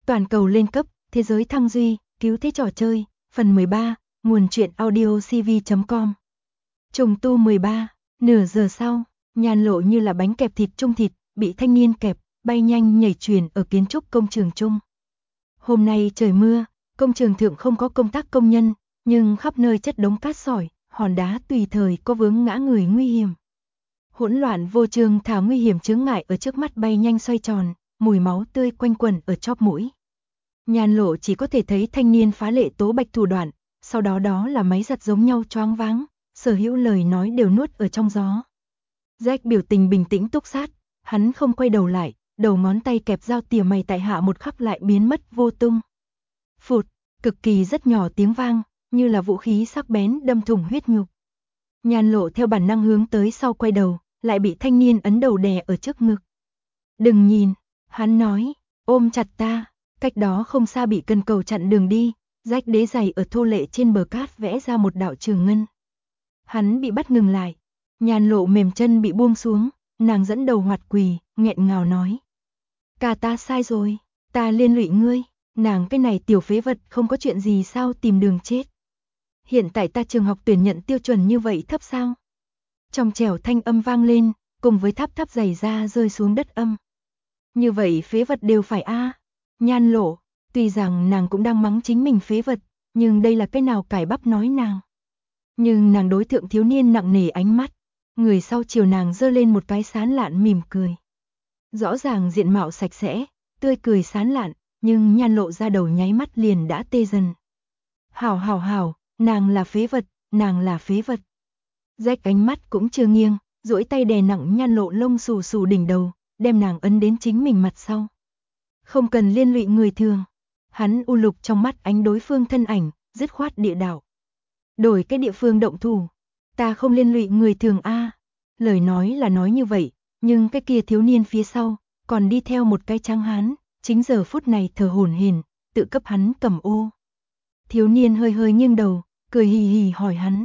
Toàn cầu lên cấp, thế giới thăng duy, cứu thế trò chơi, phần 13, nguồn truyện audio cv.com. Trùng tu 13, nửa giờ sau, Nhan Lộ như là bánh kẹp thịt trung thịt, bị thanh niên kẹp, bay nhanh nhảy truyền ở kiến trúc công trường chung. Hôm nay trời mưa, công trường thượng không có công tác công nhân, nhưng khắp nơi chất đống cát sỏi, hòn đá tùy thời có vướng ngã người nguy hiểm. Hỗn loạn vô chương thả nguy hiểm chướng ngại ở trước mắt bay nhanh xoay tròn, mùi máu tươi quanh quẩn ở chóp mũi. Nhan Lộ chỉ có thể thấy thanh niên phá lệ tố bạch thủ đoạn, sau đó đó là máy giặt giống nhau choáng váng, sở hữu lời nói đều nuốt ở trong gió. Jack biểu tình bình tĩnh túc sát, hắn không quay đầu lại, đầu ngón tay kẹp dao tỉa mày tại hạ một khắc lại biến mất vô tung. Phụt, cực kỳ rất nhỏ tiếng vang, như là vũ khí sắc bén đâm thủng huyết nhục. Nhan Lộ theo bản năng hướng tới sau quay đầu, lại bị thanh niên ấn đầu đè ở trước ngực. Đừng nhìn, hắn nói, ôm chặt ta, cách đó không xa bị cần cầu chặn đường đi, Jack đế giày ở thô lệ trên bờ cát vẽ ra một đạo trường ngân. Hắn bị bắt ngừng lại, Nhan Lộ mềm chân bị buông xuống, nàng dẫn đầu hoạt quỳ, nghẹn ngào nói. Cả ta sai rồi, ta liên lụy ngươi, nàng cái này tiểu phế vật không có chuyện gì sao tìm đường chết. Hiện tại ta trường học tuyển nhận tiêu chuẩn như vậy thấp sao? Trong trẻo thanh âm vang lên, cùng với tháp tháp giày da rơi xuống đất âm. Như vậy phế vật đều phải a. Nhan Lộ, tuy rằng nàng cũng đang mắng chính mình phế vật, nhưng đây là cái nào cải bắp nói nàng. Nhưng nàng đối thượng thiếu niên nặng nề ánh mắt, người sau chiều nàng giơ lên một cái sán lạn mỉm cười. Rõ ràng diện mạo sạch sẽ, tươi cười sán lạn, nhưng Nhan Lộ ra đầu nháy mắt liền đã tê dần. Hảo, nàng là phế vật, nàng là phế vật. Jack ánh mắt cũng chưa nghiêng, duỗi tay đè nặng Nhan Lộ lông xù xù đỉnh đầu, đem nàng ấn đến chính mình mặt sau. Không cần liên lụy người thường. Hắn u lục trong mắt ánh đối phương thân ảnh, dứt khoát địa đạo. Đổi cái địa phương động thủ, ta không liên lụy người thường a. Lời nói là nói như vậy, nhưng cái kia thiếu niên phía sau, còn đi theo một cái trắng hán, chính giờ phút này thở hổn hển, tự cấp hắn cầm ô. Thiếu niên hơi hơi nghiêng đầu, cười hì hì hỏi hắn.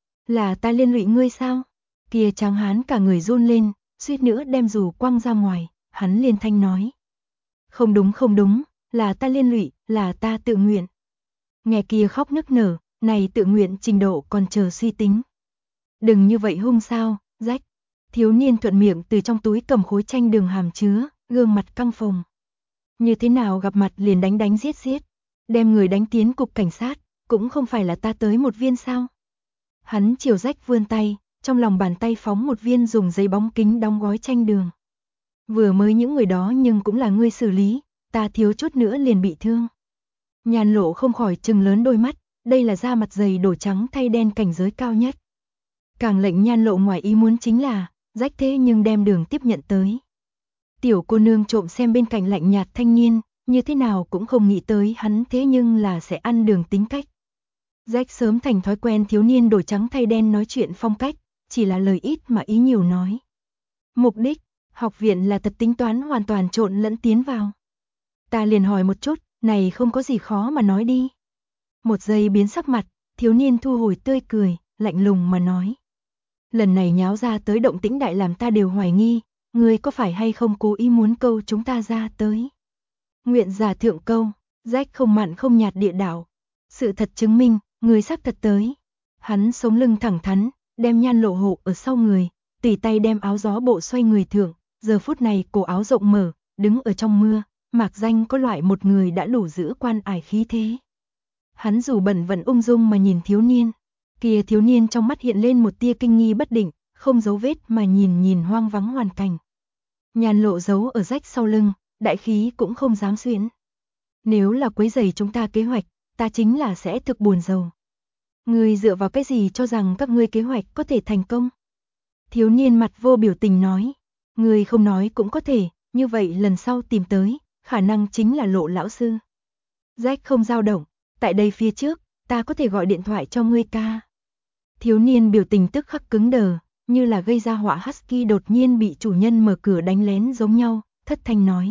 Là ta liên lụy ngươi sao? Kia trắng hán cả người run lên, suýt nữa đem dù quăng ra ngoài, hắn liền thanh nói. Không đúng, là ta liên lụy, là ta tự nguyện. Nghe kia khóc nức nở, này tự nguyện trình độ còn chờ suy tính. Đừng như vậy hung sao, Jack. Thiếu niên thuận miệng từ trong túi cầm khối tranh đường hàm chứa, gương mặt căng phồng. Như thế nào gặp mặt liền đánh giết, đem người đánh tiến cục cảnh sát, cũng không phải là ta tới một viên sao. Hắn chiều Jack vươn tay, trong lòng bàn tay phóng một viên dùng giấy bóng kính đóng gói tranh đường. Vừa mới những người đó nhưng cũng là ngươi xử lý, ta thiếu chút nữa liền bị thương. Nhan Lộ không khỏi trừng lớn đôi mắt, đây là da mặt dày đổi trắng thay đen cảnh giới cao nhất. Càng lệnh Nhan Lộ ngoài ý muốn chính là, Jack thế nhưng đem đường tiếp nhận tới. Tiểu cô nương trộm xem bên cạnh lạnh nhạt thanh niên, như thế nào cũng không nghĩ tới hắn thế nhưng là sẽ ăn đường tính cách. Jack sớm thành thói quen thiếu niên đổi trắng thay đen nói chuyện phong cách, chỉ là lời ít mà ý nhiều nói. Mục đích, học viện là thật tính toán hoàn toàn trộn lẫn tiến vào. Ta liền hỏi một chút, này không có gì khó mà nói đi. Một giây biến sắc mặt, thiếu niên thu hồi tươi cười, lạnh lùng mà nói. Lần này nháo ra tới động tĩnh đại làm ta đều hoài nghi, ngươi có phải hay không cố ý muốn câu chúng ta ra tới. Nguyện giả thượng câu, Jack không mặn không nhạt địa đạo. Sự thật chứng minh, người xác thật tới. Hắn sống lưng thẳng thắn, đem Nhan Lộ hộ ở sau người, tùy tay đem áo gió bộ xoay người thượng, giờ phút này cổ áo rộng mở, đứng ở trong mưa, mạc danh có loại một người đã đủ giữ quan ải khí thế. Hắn dù bẩn vẫn ung dung mà nhìn thiếu niên, kia thiếu niên trong mắt hiện lên một tia kinh nghi bất định, không giấu vết mà nhìn hoang vắng hoàn cảnh. Nhan Lộ giấu ở Jack sau lưng, đại khí cũng không dám xuyễn. Nếu là quấy rầy chúng ta kế hoạch, ta chính là sẽ thực buồn rầu. Ngươi dựa vào cái gì cho rằng các ngươi kế hoạch có thể thành công? Thiếu niên mặt vô biểu tình nói, ngươi không nói cũng có thể, như vậy lần sau tìm tới, khả năng chính là Lộ lão sư. Jack không dao động, tại đây phía trước, ta có thể gọi điện thoại cho ngươi ca. Thiếu niên biểu tình tức khắc cứng đờ, như là gây ra họa husky đột nhiên bị chủ nhân mở cửa đánh lén giống nhau, thất thanh nói.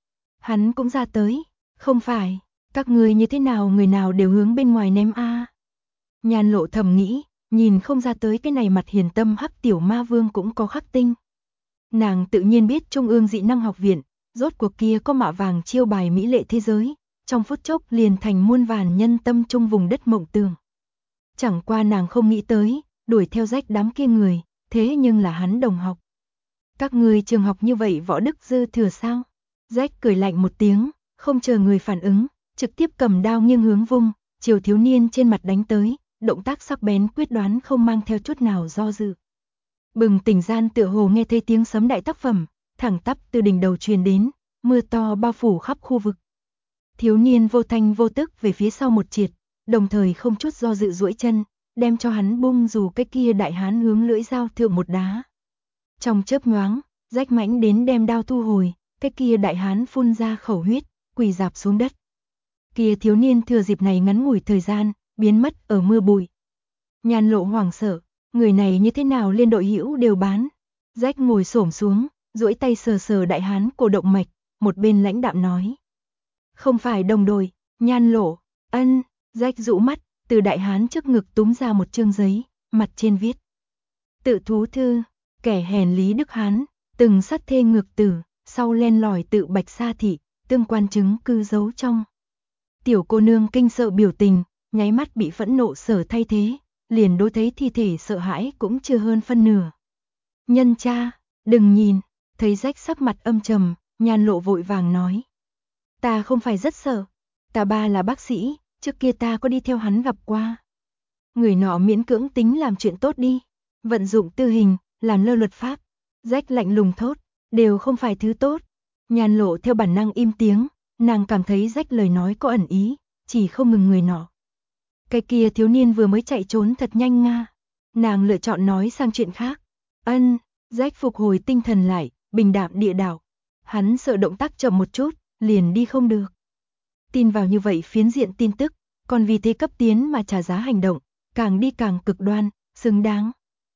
Hắn cũng ra tới, không phải, các ngươi như thế nào người nào đều hướng bên ngoài ném a. Nhan Lộ thầm nghĩ, nhìn không ra tới cái này mặt hiền tâm hắc tiểu ma vương cũng có khắc tinh. Nàng tự nhiên biết Trung ương dị năng học viện, rốt cuộc kia có mạ vàng chiêu bài mỹ lệ thế giới, trong phút chốc liền thành muôn vàn nhân tâm trung vùng đất mộng tưởng. Chẳng qua nàng không nghĩ tới, đuổi theo Rách đám kia người, thế nhưng là hắn đồng học. Các người trường học như vậy võ đức dư thừa sao? Rách cười lạnh một tiếng, không chờ người phản ứng, trực tiếp cầm đao nghiêng hướng vung, chiều thiếu niên trên mặt đánh tới, động tác sắc bén quyết đoán không mang theo chút nào do dự. Bừng tỉnh gian tựa hồ nghe thấy tiếng sấm đại tác phẩm, thẳng tắp từ đỉnh đầu truyền đến, mưa to bao phủ khắp khu vực. Thiếu niên vô thanh vô tức về phía sau một triệt, đồng thời không chút do dự duỗi chân, đem cho hắn bung dù cái kia đại hán hướng lưỡi dao thượng một đá. Trong chớp nhoáng, Rách mãnh đến đem đao thu hồi, cái kia đại hán phun ra khẩu huyết, quỳ rạp xuống đất. Kia thiếu niên thừa dịp này ngắn ngủi thời gian, biến mất ở mưa bụi. Nhan Lộ hoảng sợ, người này như thế nào liên đội hữu đều bán. Rách ngồi xổm xuống, duỗi tay sờ sờ đại hán cổ động mạch, một bên lãnh đạm nói. Không phải đồng đội, Nhan Lộ, ân, Rách rũ mắt, từ đại hán trước ngực túm ra một chương giấy, mặt trên viết. Tự thú thư, kẻ hèn Lý Đức Hán, từng sát thê ngược tử, sau len lỏi tự Bạch Sa thị, tương quan chứng cư giấu trong. Tiểu cô nương kinh sợ biểu tình, nháy mắt bị phẫn nộ sở thay thế, liền đối thấy thi thể sợ hãi cũng chưa hơn phân nửa. Nhân cha, đừng nhìn, thấy Rách sắc mặt âm trầm, Nhan Lộ vội vàng nói. Ta không phải rất sợ, ta ba là bác sĩ, trước kia ta có đi theo hắn gặp qua. Người nọ miễn cưỡng tính làm chuyện tốt đi, vận dụng tư hình, làm lơ luật pháp. Rách lạnh lùng thốt, đều không phải thứ tốt. Nhan Lộ theo bản năng im tiếng, nàng cảm thấy Rách lời nói có ẩn ý, chỉ không ngừng người nọ. Cái kia thiếu niên vừa mới chạy trốn thật nhanh nga. Nàng lựa chọn nói sang chuyện khác. Ân, Rách phục hồi tinh thần lại, bình đạm địa đạo. Hắn sợ động tác chậm một chút, liền đi không được. Tin vào như vậy phiến diện tin tức, còn vì thế cấp tiến mà trả giá hành động, càng đi càng cực đoan, xứng đáng.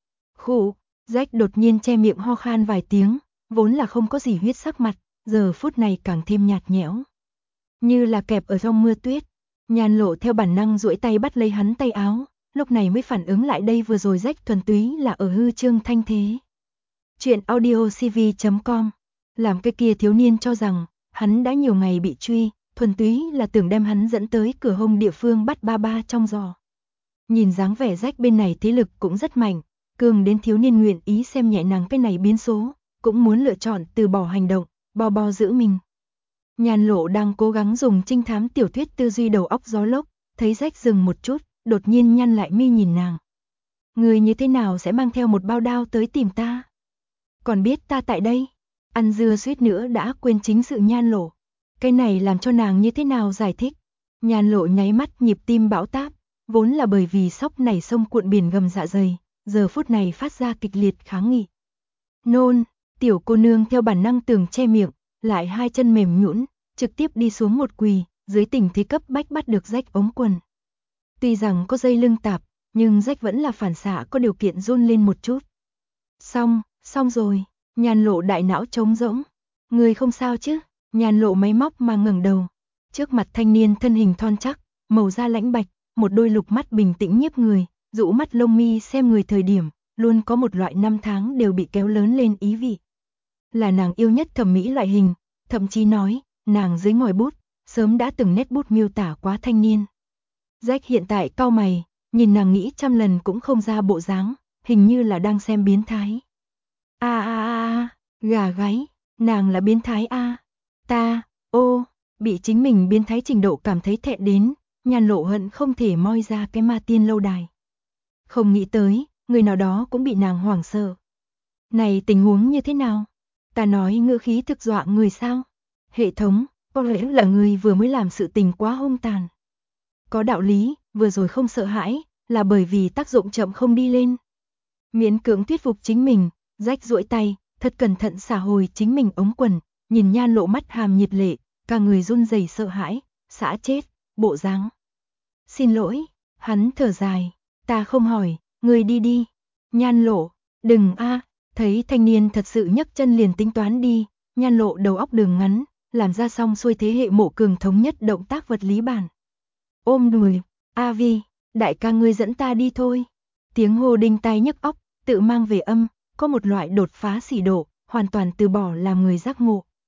Khụ, Rách đột nhiên che miệng ho khan vài tiếng, vốn là không có gì huyết sắc mặt, giờ phút này càng thêm nhạt nhẽo. Như là kẹp ở trong mưa tuyết. Nhan Lộ theo bản năng duỗi tay bắt lấy hắn tay áo, lúc này mới phản ứng lại đây vừa rồi Rách thuần túy là ở hư trương thanh thế. Chuyện audiocv.com. Làm cái kia thiếu niên cho rằng hắn đã nhiều ngày bị truy, thuần túy là tưởng đem hắn dẫn tới cửa hông địa phương bắt ba ba trong giò. Nhìn dáng vẻ Rách bên này thế lực cũng rất mạnh, cường đến thiếu niên nguyện ý xem nhẹ nàng cái này biến số, cũng muốn lựa chọn từ bỏ hành động, bo giữ mình. Nhan Lộ đang cố gắng dùng trinh thám tiểu thuyết tư duy đầu óc gió lốc, thấy Rách dừng một chút, đột nhiên nhăn lại mi nhìn nàng. Người như thế nào sẽ mang theo một bao đao tới tìm ta? Còn biết ta tại đây? Ăn dưa suýt nữa đã quên chính sự Nhan Lộ. Cái này làm cho nàng như thế nào giải thích? Nhan Lộ nháy mắt nhịp tim bão táp, vốn là bởi vì sốc nảy sông cuộn biển gầm dạ dày, giờ phút này phát ra kịch liệt kháng nghị. Nôn, tiểu cô nương theo bản năng tưởng che miệng, lại hai chân mềm nhũn, trực tiếp đi xuống một quỳ, dưới tình thế cấp bách bắt được Rách ống quần. Tuy rằng có dây lưng tạp, nhưng Rách vẫn là phản xạ có điều kiện run lên một chút. Xong rồi, Nhan Lộ đại não trống rỗng. Người không sao chứ? Nhan Lộ máy móc mà ngẩng đầu. Trước mặt thanh niên thân hình thon chắc, màu da lãnh bạch, một đôi lục mắt bình tĩnh nhiếp người, rũ mắt lông mi xem người thời điểm, luôn có một loại năm tháng đều bị kéo lớn lên ý vị. Là nàng yêu nhất thẩm mỹ loại hình, thậm chí nói, nàng dưới ngòi bút, sớm đã từng nét bút miêu tả quá thanh niên. Rách hiện tại cau mày, nhìn nàng nghĩ trăm lần cũng không ra bộ dáng, hình như là đang xem biến thái. Gà gáy, nàng là biến thái bị chính mình biến thái trình độ cảm thấy thẹn đến, Nhan Lộ hận không thể moi ra cái ma tiên lâu đài. Không nghĩ tới, người nào đó cũng bị nàng hoảng sợ. Này tình huống như thế nào? Ta nói ngữ khí thực dọa người sao? Hệ thống, có lẽ là người vừa mới làm sự tình quá hung tàn. Có đạo lý, vừa rồi không sợ hãi, là bởi vì tác dụng chậm không đi lên. Miễn cưỡng thuyết phục chính mình, Rách duỗi tay, thật cẩn thận xả hồi chính mình ống quần, nhìn Nhan Lộ mắt hàm nhiệt lệ, cả người run rẩy sợ hãi, xã chết, bộ dáng. Xin lỗi, hắn thở dài, ta không hỏi, người đi đi. Nhan Lộ, đừng thấy thanh niên thật sự nhấc chân liền tính toán đi, Nhan Lộ đầu óc đường ngắn, làm ra xong xuôi thế hệ mộ cường thống nhất động tác vật lý bản. Ôm đùi, Vi, đại ca ngươi dẫn ta đi thôi. Tiếng hô đinh tai nhức óc, tự mang về âm, có một loại đột phá xỉ độ, hoàn toàn từ bỏ làm người giác ngộ.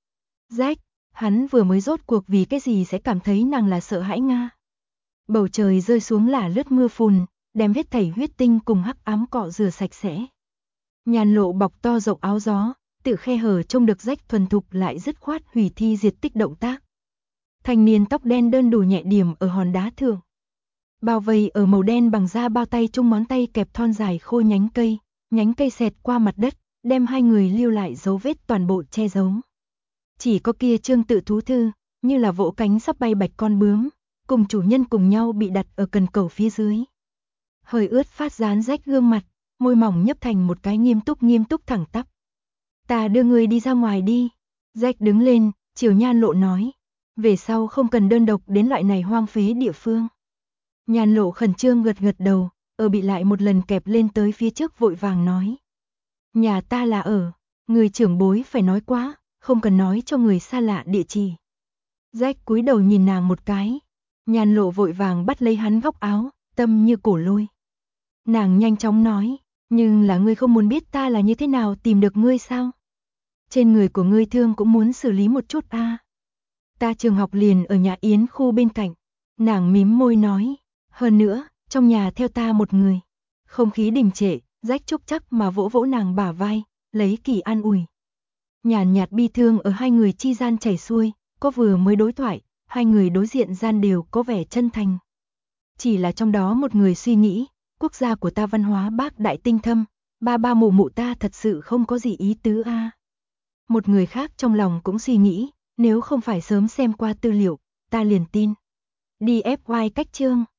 Jack, hắn vừa mới rốt cuộc vì cái gì sẽ cảm thấy nàng là sợ hãi Nga. Bầu trời rơi xuống là lướt mưa phùn, đem hết thảy huyết tinh cùng hắc ám cọ rửa sạch sẽ. Nhàn Lộ bọc to rộng áo gió, tự khe hở trông được Jack thuần thục lại dứt khoát hủy thi diệt tích động tác. Thanh niên tóc đen đơn đủ nhẹ điểm ở hòn đá thượng. Bao vây ở màu đen bằng da bao tay chung ngón tay kẹp thon dài khô nhánh cây xẹt qua mặt đất, đem hai người lưu lại dấu vết toàn bộ che giấu. Chỉ có kia trương tự thú thư, như là vỗ cánh sắp bay bạch con bướm, cùng chủ nhân cùng nhau bị đặt ở cần cầu phía dưới. Hơi ướt phát dán Jack gương mặt, môi mỏng nhấp thành một cái nghiêm túc thẳng tắp. Ta đưa người đi ra ngoài đi. Jack đứng lên, chiều Nhan Lộ nói. Về sau không cần đơn độc đến loại này hoang phế địa phương. Nhan Lộ khẩn trương gật đầu, bị lại một lần kẹp lên tới phía trước vội vàng nói. Nhà ta là ở, người trưởng bối phải nói quá, không cần nói cho người xa lạ địa chỉ. Jack cúi đầu nhìn nàng một cái. Nhan Lộ vội vàng bắt lấy hắn góc áo, tâm như cổ lôi. Nàng nhanh chóng nói, nhưng là ngươi không muốn biết ta là như thế nào tìm được ngươi sao? Trên người của ngươi thương cũng muốn xử lý một chút a. Ta trường học liền ở nhà Yến khu bên cạnh. Nàng mím môi nói, hơn nữa, trong nhà theo ta một người. Không khí đình trệ, Jack chúc chắc mà vỗ vỗ nàng bả vai, lấy kỳ an ủi. Nhàn nhạt bi thương ở hai người chi gian chảy xuôi, có vừa mới đối thoại, hai người đối diện gian đều có vẻ chân thành. Chỉ là trong đó một người suy nghĩ, quốc gia của ta văn hóa bác đại tinh thâm, ba mụ mụ ta thật sự không có gì ý tứ a. Một người khác trong lòng cũng suy nghĩ, nếu không phải sớm xem qua tư liệu, ta liền tin. Đi FY cách chương.